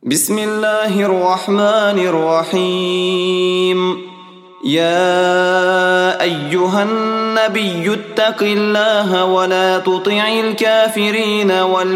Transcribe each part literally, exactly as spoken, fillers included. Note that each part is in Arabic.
بسم الله الرحمن الرحيم. يا أيها النبي اتق الله ولا تطع الكافرين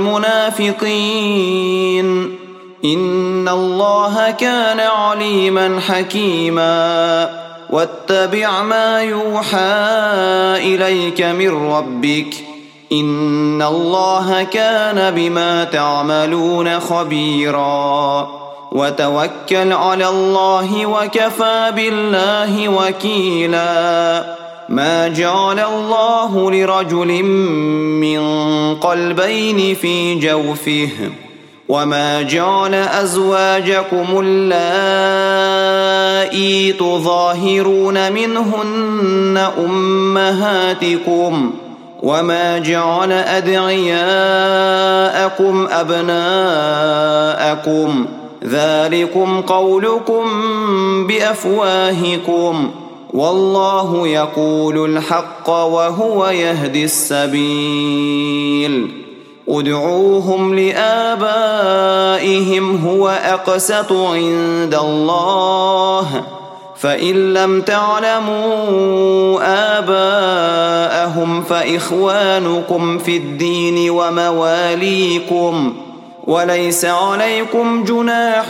والمنافقين إن الله كان عليما حكيما. واتبع ما يوحى إليك من ربك إن الله كان بما تعملون خبيرا. وتوكل على الله وكفى بالله وكيلا. ما جعل الله لرجل من قلبين في جوفه وما جعل أزواجكم اللائي تظاهرون منهن أمهاتكم وما جعل أدعياءكم أبناءكم ذلكم قولكم بأفواهكم والله يقول الحق وهو يهدي السبيل. ادعوهم لآبائهم هو أقسط عند الله فإن لم تعلموا آباءهم فإخوانكم في الدين ومواليكم وليس عليكم جناح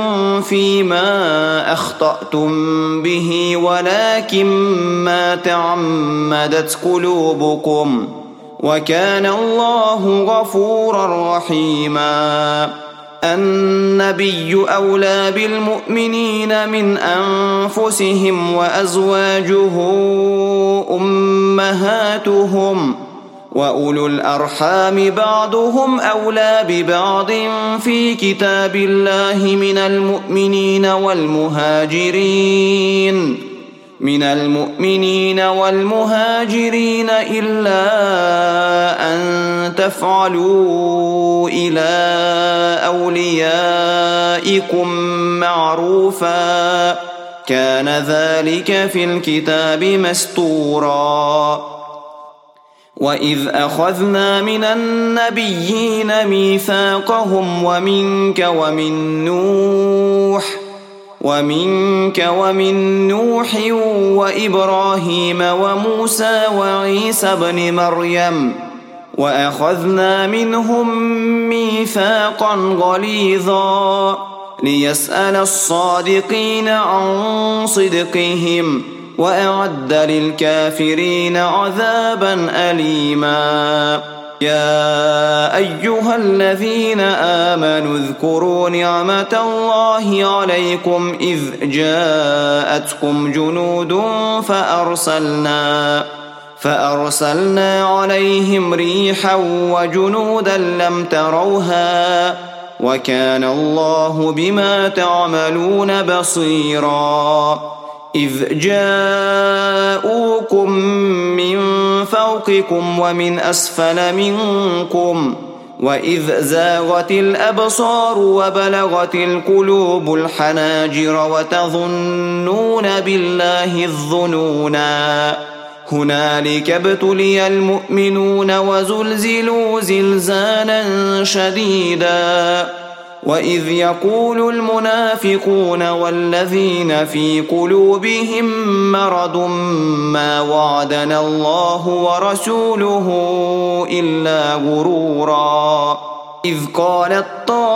فيما أخطأتم به ولكن ما تعمدت قلوبكم وكان الله غفورا رحيما. النبي أولى بالمؤمنين من أنفسهم وأزواجه أمهاتهم وأولو الأرحام بعضهم أولى ببعض في كتاب الله من المؤمنين والمهاجرين من المؤمنين والمهاجرين إلا أن تفعلوا إلى أوليائكم معروفا كان ذلك في الكتاب مسطورا. وإذ أخذنا من النبيين ميثاقهم ومنك ومن نوح ومنك ومن نوح وإبراهيم وموسى وعيسى ابن مريم وأخذنا منهم ميثاقا غليظا ليسأل الصادقين عن صدقهم وأعد للكافرين عذابا أليما. يا أيها الذين آمنوا اذكروا نعمة الله عليكم إذ جاءتكم جنود فأرسلنا فأرسلنا عليهم ريحا وجنودا لم تروها وكان الله بما تعملون بصيرا. إذ جاءوكم من فوقكم ومن أسفل منكم وإذ زاغت الأبصار وبلغت القلوب الحناجر وتظنون بالله الظنونا هنالك ابتلي المؤمنون وزلزلوا زلزالا شديدا. وإذ يقول المنافقون والذين في قلوبهم مرض ما وعدنا الله ورسوله إلا غرورا. إذ قالت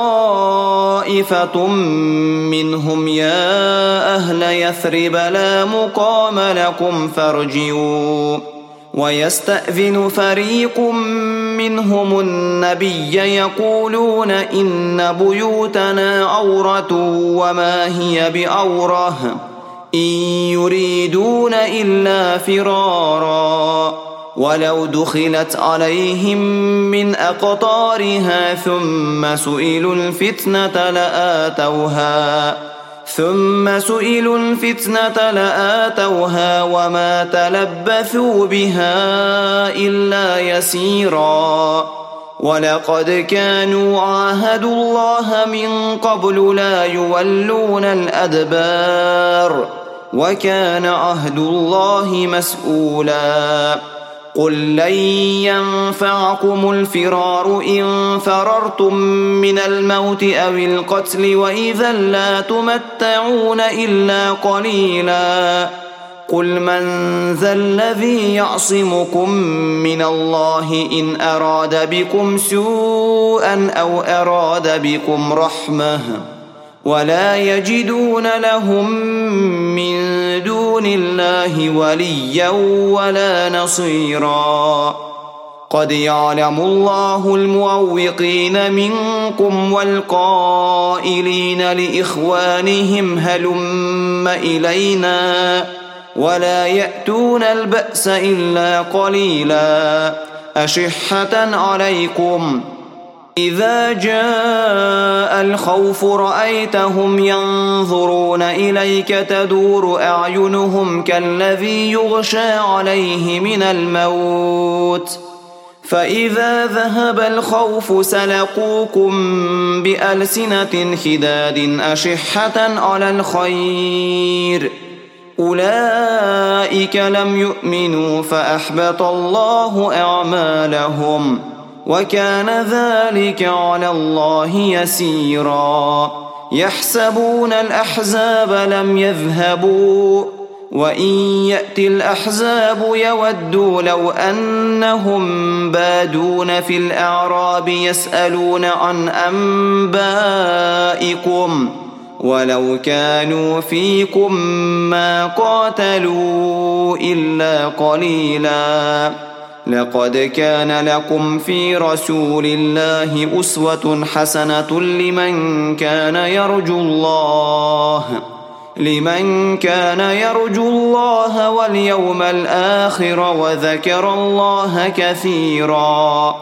طائفة منهم يا أهل يثرب لا مقام لكم فارجعوا ويستأذن فريق منهم النبي يقولون إن بيوتنا عورة وما هي بعورة إن يريدون إلا فرارا ولو دخلت عليهم من أقطارها ثم سئلوا الفتنة لآتوها ثم سئلوا الفتنة لآتوها وما تلبثوا بها إلا يسيرا. ولقد كانوا عاهدوا الله من قبل لا يولون الأدبار وكان عهد الله مسؤولا. قل لن ينفعكم الفرار إن فررتم من الموت أو القتل وإذا لا تمتعون إلا قليلا قل من ذا الذي يعصمكم من الله إن أراد بكم سوءا أو أراد بكم رحمة ولا يجدون لهم من دون الله وليا ولا نصيرا قد يعلم الله المعوقين منكم والقائلين لإخوانهم هلم إلينا ولا يأتون البأس إلا قليلا أشحة عليكم إذا جاء الخوف رأيتهم ينظرون إليك تدور أعينهم كالذي يغشى عليه من الموت فإذا ذهب الخوف سلقوكم بألسنة خداد أشحة على الخير أولئك لم يؤمنوا فأحبط الله أعمالهم وكان ذلك على الله يسيرا يحسبون الأحزاب لم يذهبوا وإن يأتي الأحزاب يودوا لو أنهم بادون في الأعراب يسألون عن أنبائكم ولو كانوا فيكم ما قاتلوا إلا قليلا لقد كان لكم في رسول الله أسوة حسنة لمن كان يرجو الله لمن كان يرجو الله واليوم الآخر وذكر الله كثيرا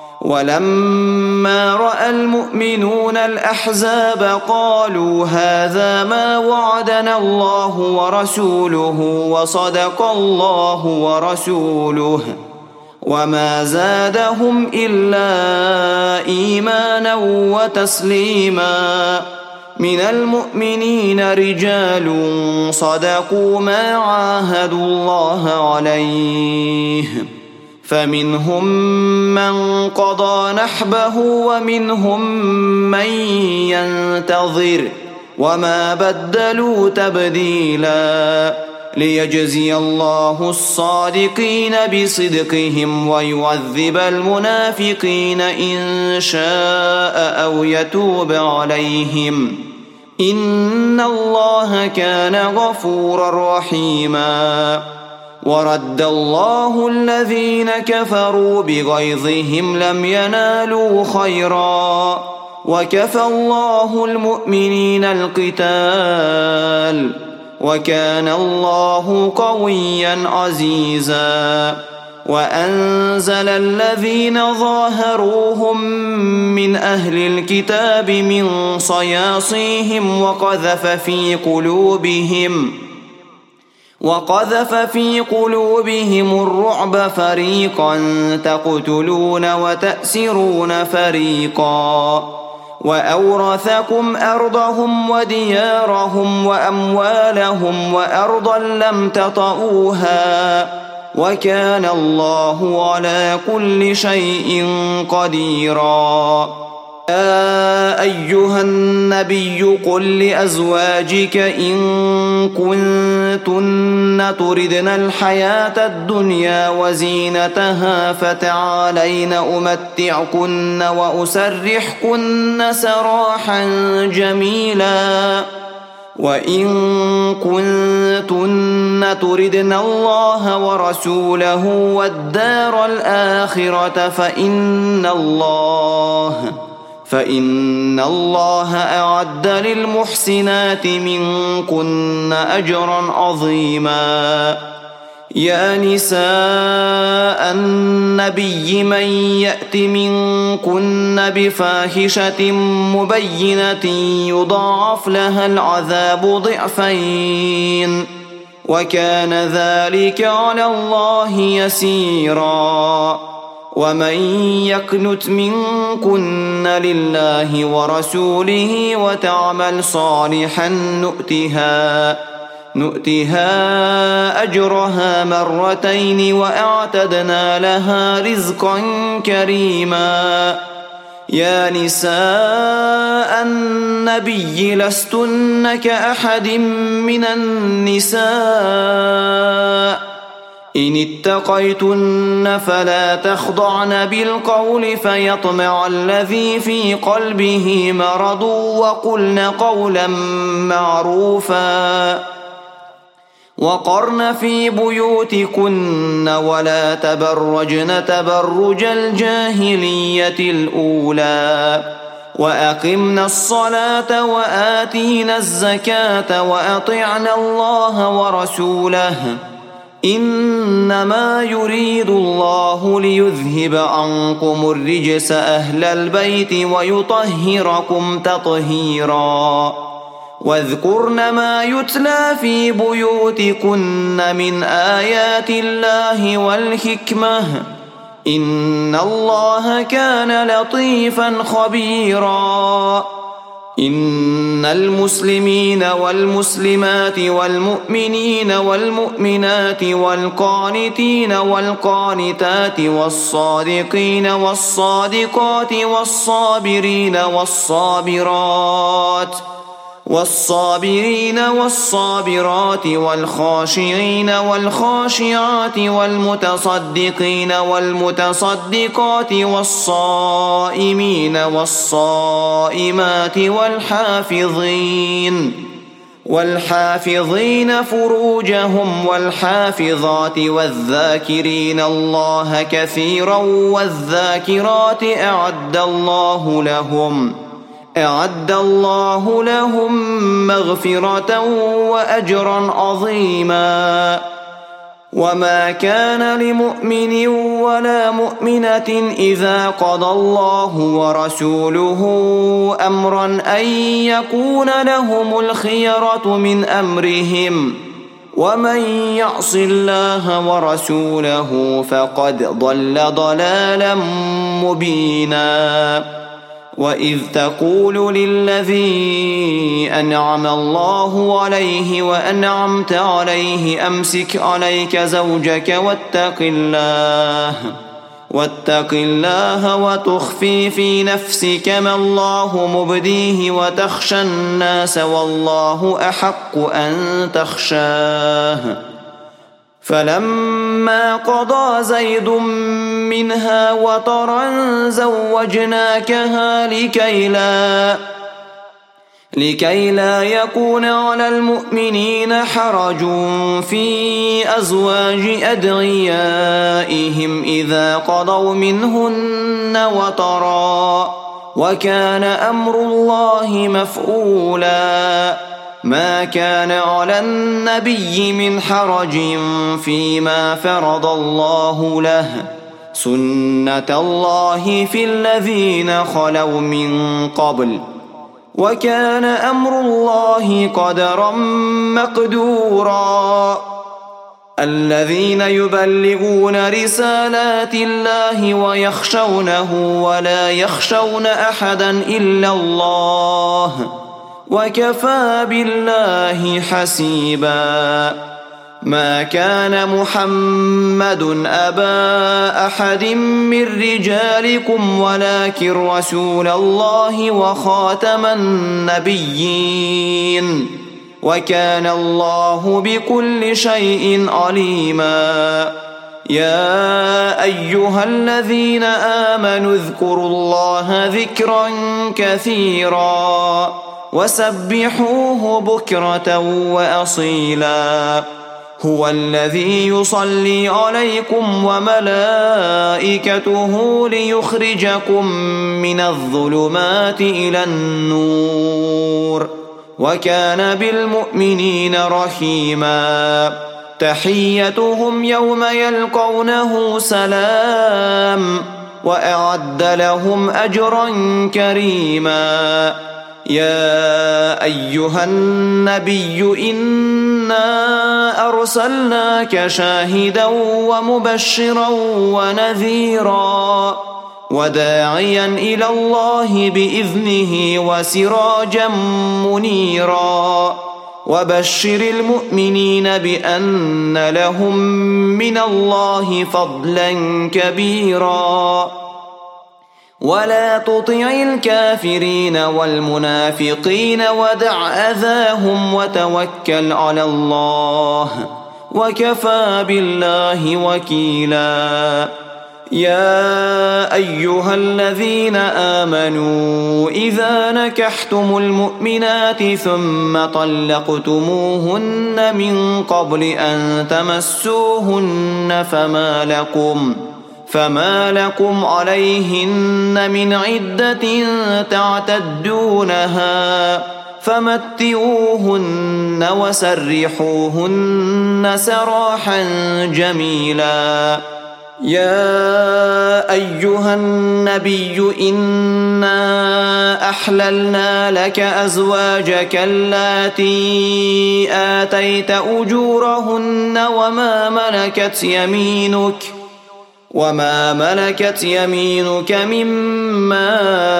ولما رأى المؤمنون الأحزاب قالوا هذا ما وعدنا الله ورسوله وصدق الله ورسوله وما زادهم إلا إيمانا وتسليما من المؤمنين رجال صدقوا ما عاهدوا الله عليه فمنهم من قضى نحبه ومنهم من ينتظر وما بدلوا تبديلا ليجزي الله الصادقين بصدقهم ويعذب المنافقين إن شاء أو يتوب عليهم إن الله كان غفورا رحيما ورد الله الذين كفروا بغيظهم لم ينالوا خيرا وكفى الله المؤمنين القتال وكان الله قويا عزيزا وأنزل الذين ظاهروهم من أهل الكتاب من صياصيهم وقذف في قلوبهم وقذف في قلوبهم الرعب فريقا تقتلون وتأسرون فريقا وأورثكم أرضهم وديارهم وأموالهم وأرضا لم تطئوها وكان الله على كل شيء قديرا يا أيها النبي قل لأزواجك إن كنتن تردن الحياة الدنيا وزينتها فتعالين أمتعكن وأسرحكن سراحا جميلا وإن كنتن تردن الله ورسوله والدار الآخرة فإن الله فإن الله أعد للمحسنات منكن أجرا عظيما يا نساء النبي من يأت منكن بفاحشة مبينة يضاعف لها العذاب ضعفين وكان ذلك على الله يسيرا ومن يقنت منكن لله ورسوله وتعمل صالحا نؤتها نؤتها أجرها مرتين وأعتدنا لها رزقا كريما. يا نساء النبي لستن كأحد من النساء إن اتقيتن فلا تخضعن بالقول فيطمع الذي في قلبه مرض وقلن قولا معروفا وقرن في بيوتكن ولا تبرجن تبرج الجاهلية الأولى وأقمنا الصلاة وآتينا الزكاة وأطعنا الله ورسوله إنما يريد الله ليذهب عنكم الرجس أهل البيت ويطهركم تطهيرا. واذكرن ما يتلى في بيوتكن من آيات الله والحكمة إن الله كان لطيفا خبيرا. إن المسلمين والمسلمات والمؤمنين والمؤمنات والقانتين والقانتات والصادقين والصادقات والصابرين والصابرات والصابرين والصابرات والخاشعين والخاشعات والمتصدقين والمتصدقات والصائمين والصائمات والحافظين والحافظين فروجهم والحافظات والذاكرين الله كثيرا والذاكرات أعد الله لهم أعد الله لهم مغفرة وأجرا عظيما. وما كان لمؤمن ولا مؤمنة إذا قضى الله ورسوله أمرا أن يكون لهم الخيرة من أمرهم ومن يعص الله ورسوله فقد ضل ضلالا مبينا. وإذ تقول للذي أنعم الله عليه وأنعمت عليه أمسك عليك زوجك واتق الله واتق الله وتخفي في نفسك ما الله مبديه وتخشى الناس والله أحق أن تخشاه. فلما قضى زيد منها وطرا زوجناكها لكي لا لكي لا يكون على المؤمنين حرج في أزواج أدعيائهم إذا قضوا منهن وطرا وكان أمر الله مفعولا. ما كان على النبي من حرج فيما فرض الله له سنة الله في الذين خلوا من قبل وكان أمر الله قدرا مقدورا. الذين يبلغون رسالات الله ويخشونه ولا يخشون أحدا إلا الله وكفى بالله حسيبا. ما كان محمد أبا أحد من رجالكم ولكن رسول الله وخاتم النبيين وكان الله بكل شيء عليما. يا أيها الذين آمنوا اذكروا الله ذكرا كثيرا وسبحوه بكرة وأصيلا. هو الذي يصلي عليكم وملائكته ليخرجكم من الظلمات إلى النور وكان بالمؤمنين رحيما. تحيتهم يوم يلقونه سلام وأعد لهم أجرا كريما. يا أيها النبي إنا أرسلناك شاهدا ومبشرا ونذيرا وداعيا إلى الله بإذنه وسراجا منيرا. وبشر المؤمنين بأن لهم من الله فضلا كبيرا ولا تطع الكافرين والمنافقين ودع أذاهم وتوكل على الله وكفى بالله وكيلا يا أيها الذين آمنوا إذا نكحتم المؤمنات ثم طلقتموهن من قبل أن تمسوهن فما لكم فما لكم عليهن من عدة تعتدونها فمتعوهن وسرحوهن سراحا جميلا يا أيها النبي إنا أحللنا لك أزواجك اللاتي آتيت أجورهن وما ملكت يمينك وما ملكت يمينك مما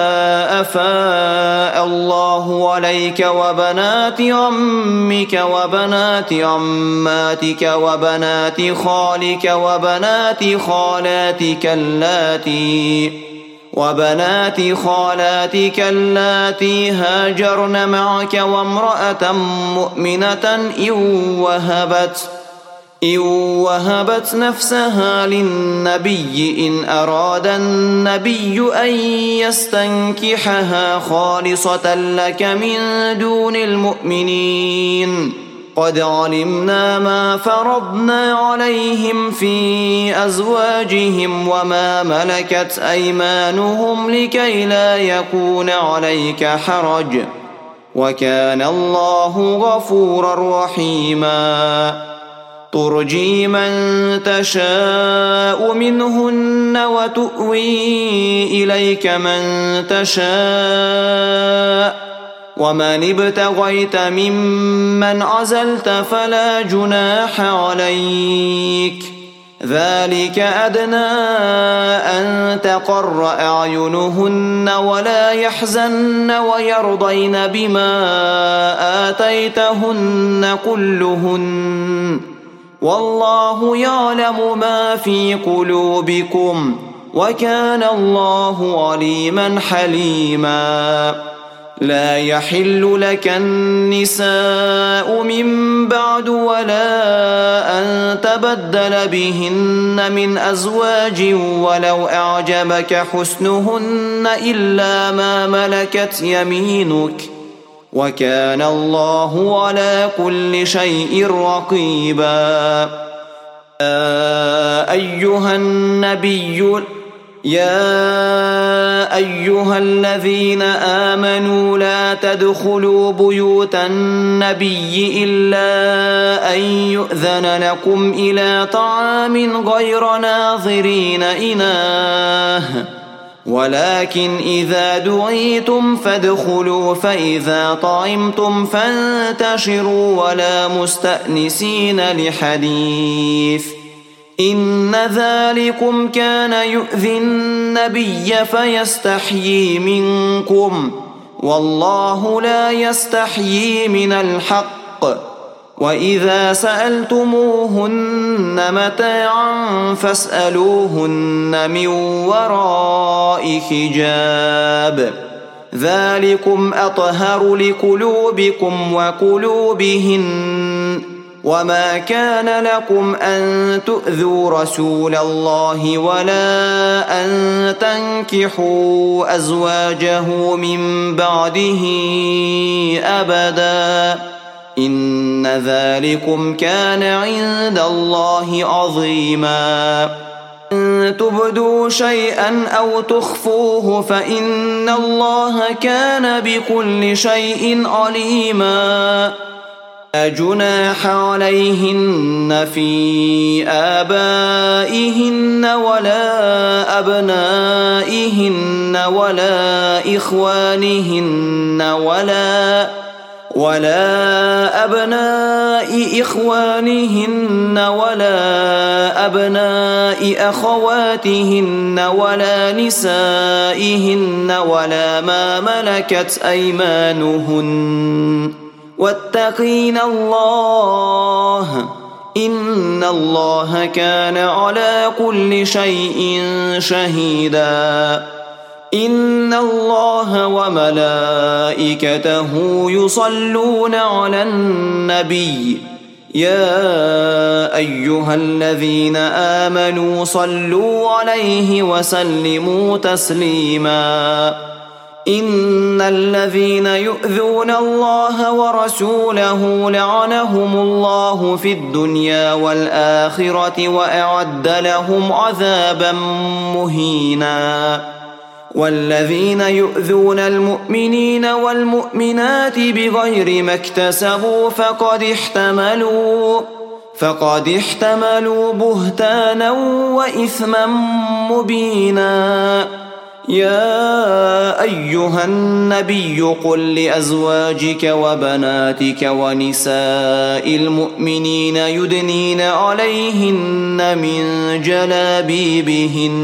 أفاء الله عليك وبنات عمك وبنات عماتك وبنات خالك وبنات خالاتك اللاتي وبنات خالاتك اللاتي هاجرن معك وامرأة مؤمنة إن وهبت إن وهبت نفسها للنبي إن أراد النبي أن يستنكحها خالصة لك من دون المؤمنين قد علمنا ما فرضنا عليهم في أزواجهم وما ملكت أيمانهم لكي لا يكون عليك حرج وكان الله غفورا رحيما ترجي من تشاء منهن وتؤوي إليك من تشاء ومن ابتغيت ممن عزلت فلا جناح عليك ذلك أدنى أن تقر أعينهن ولا يحزن ويرضين بما آتيتهن كلهن والله يعلم ما في قلوبكم وكان الله عليما حليما لا يحل لك النساء من بعد ولا أن تبدل بهن من أزواج ولو أعجبك حسنهن إلا ما ملكت يمينك وكان الله على كل شيء رقيبا يا أيها النبي يا أيها الذين آمنوا لا تدخلوا بيوت النبي إلا أن يؤذن لكم إلى طعام غير ناظرين إناه ولكن إذا دعيتم فادخلوا فإذا طعمتم فانتشروا ولا مستأنسين لحديث إن ذلكم كان يؤذي النبي فيستحيي منكم والله لا يستحيي من الحق وإذا سألتموهن متاعا فاسألوهن من وراء حجاب ذلكم أطهر لقلوبكم وقلوبهن وما كان لكم أن تؤذوا رسول الله ولا أن تنكحوا أزواجه من بعده أبدا إن ذلكم كان عند الله عظيما إن تبدوا شيئا أو تخفوه فإن الله كان بكل شيء عليما لا جناح عليهن في آبائهن ولا أبنائهن ولا إخوانهن ولا ولا أبناء إخوانهن ولا أبناء أخواتهن ولا نسائهن ولا ما ملكت أيمانهن واتقين الله إن الله كان على كل شيء شهيدا إن الله وملائكته يصلون على النبي يا أيها الذين آمنوا صلوا عليه وسلموا تسليما إن الذين يؤذون الله ورسوله لعنهم الله في الدنيا والآخرة وأعد لهم عذابا مهينا والذين يؤذون المؤمنين والمؤمنات بغير ما اكتسبوا فقد احتملوا فقد احتملوا بهتانا وإثما مبينا يا أيها النبي قل لأزواجك وبناتك ونساء المؤمنين يدنين عليهن من جلابيبهن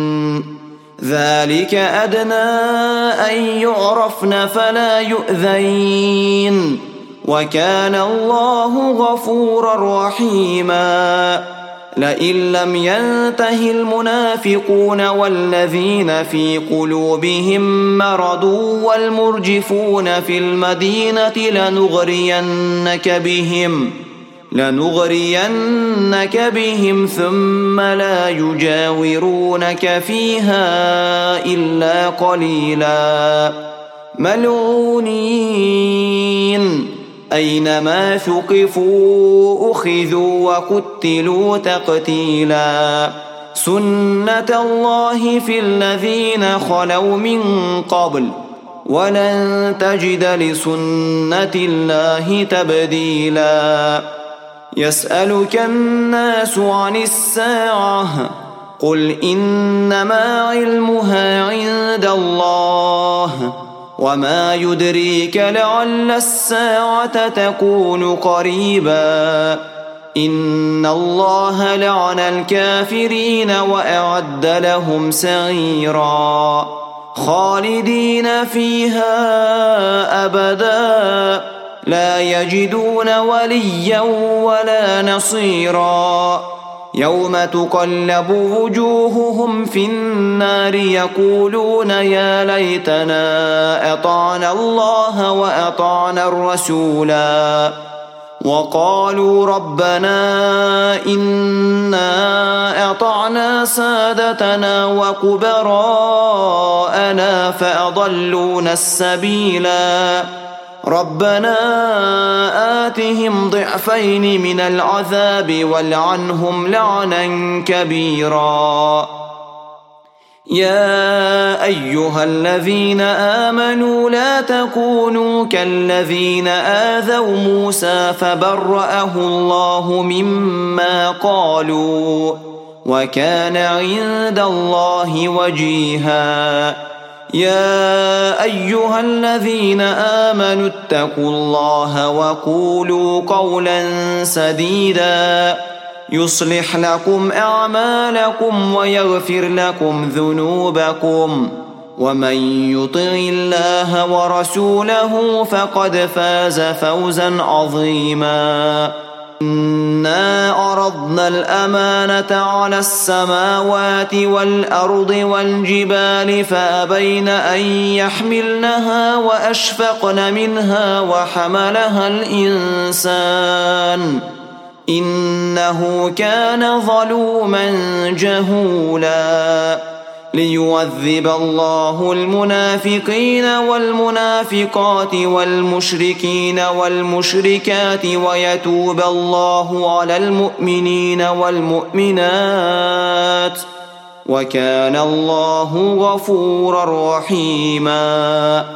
ذلك أدنى أن يعرفن فلا يؤذين وكان الله غفورا رحيما لئن لم ينته المنافقون والذين في قلوبهم مرض والمرجفون في المدينة لنغرينك بهم لنغرينك بهم ثم لا يجاورونك فيها إلا قليلا ملعونين أينما ثقفوا أخذوا وقتلوا تقتيلا سنة الله في الذين خلوا من قبل ولن تجد لسنة الله تبديلا يسألك الناس عن الساعة قل إنما علمها عند الله وما يدريك لعل الساعة تكون قريبا إن الله لعن الكافرين وأعد لهم سعيرا خالدين فيها أبدا لا يجدون وليا ولا نصيرا يوم تقلب وجوههم في النار يقولون يا ليتنا أطعنا الله وأطعنا الرسولا وقالوا ربنا إنا أطعنا سادتنا وكبراءنا فأضلونا السبيلا ربنا آتهم ضعفين من العذاب والعنهم لعنا كبيرا يا أيها الذين آمنوا لا تكونوا كالذين آذوا موسى فبرأه الله مما قالوا وكان عند الله وجيها يا أيها الذين آمنوا اتقوا الله وقولوا قولا سديدا يصلح لكم أعمالكم ويغفر لكم ذنوبكم ومن يطع الله ورسوله فقد فاز فوزا عظيما إنا عرضنا الأمانة على السماوات والأرض والجبال فأبين أن يحملنها وأشفقن منها وحملها الإنسان إنه كان ظلوما جهولا ليعذب الله المنافقين والمنافقات والمشركين والمشركات ويتوب الله على المؤمنين والمؤمنات وكان الله غفورا رحيما.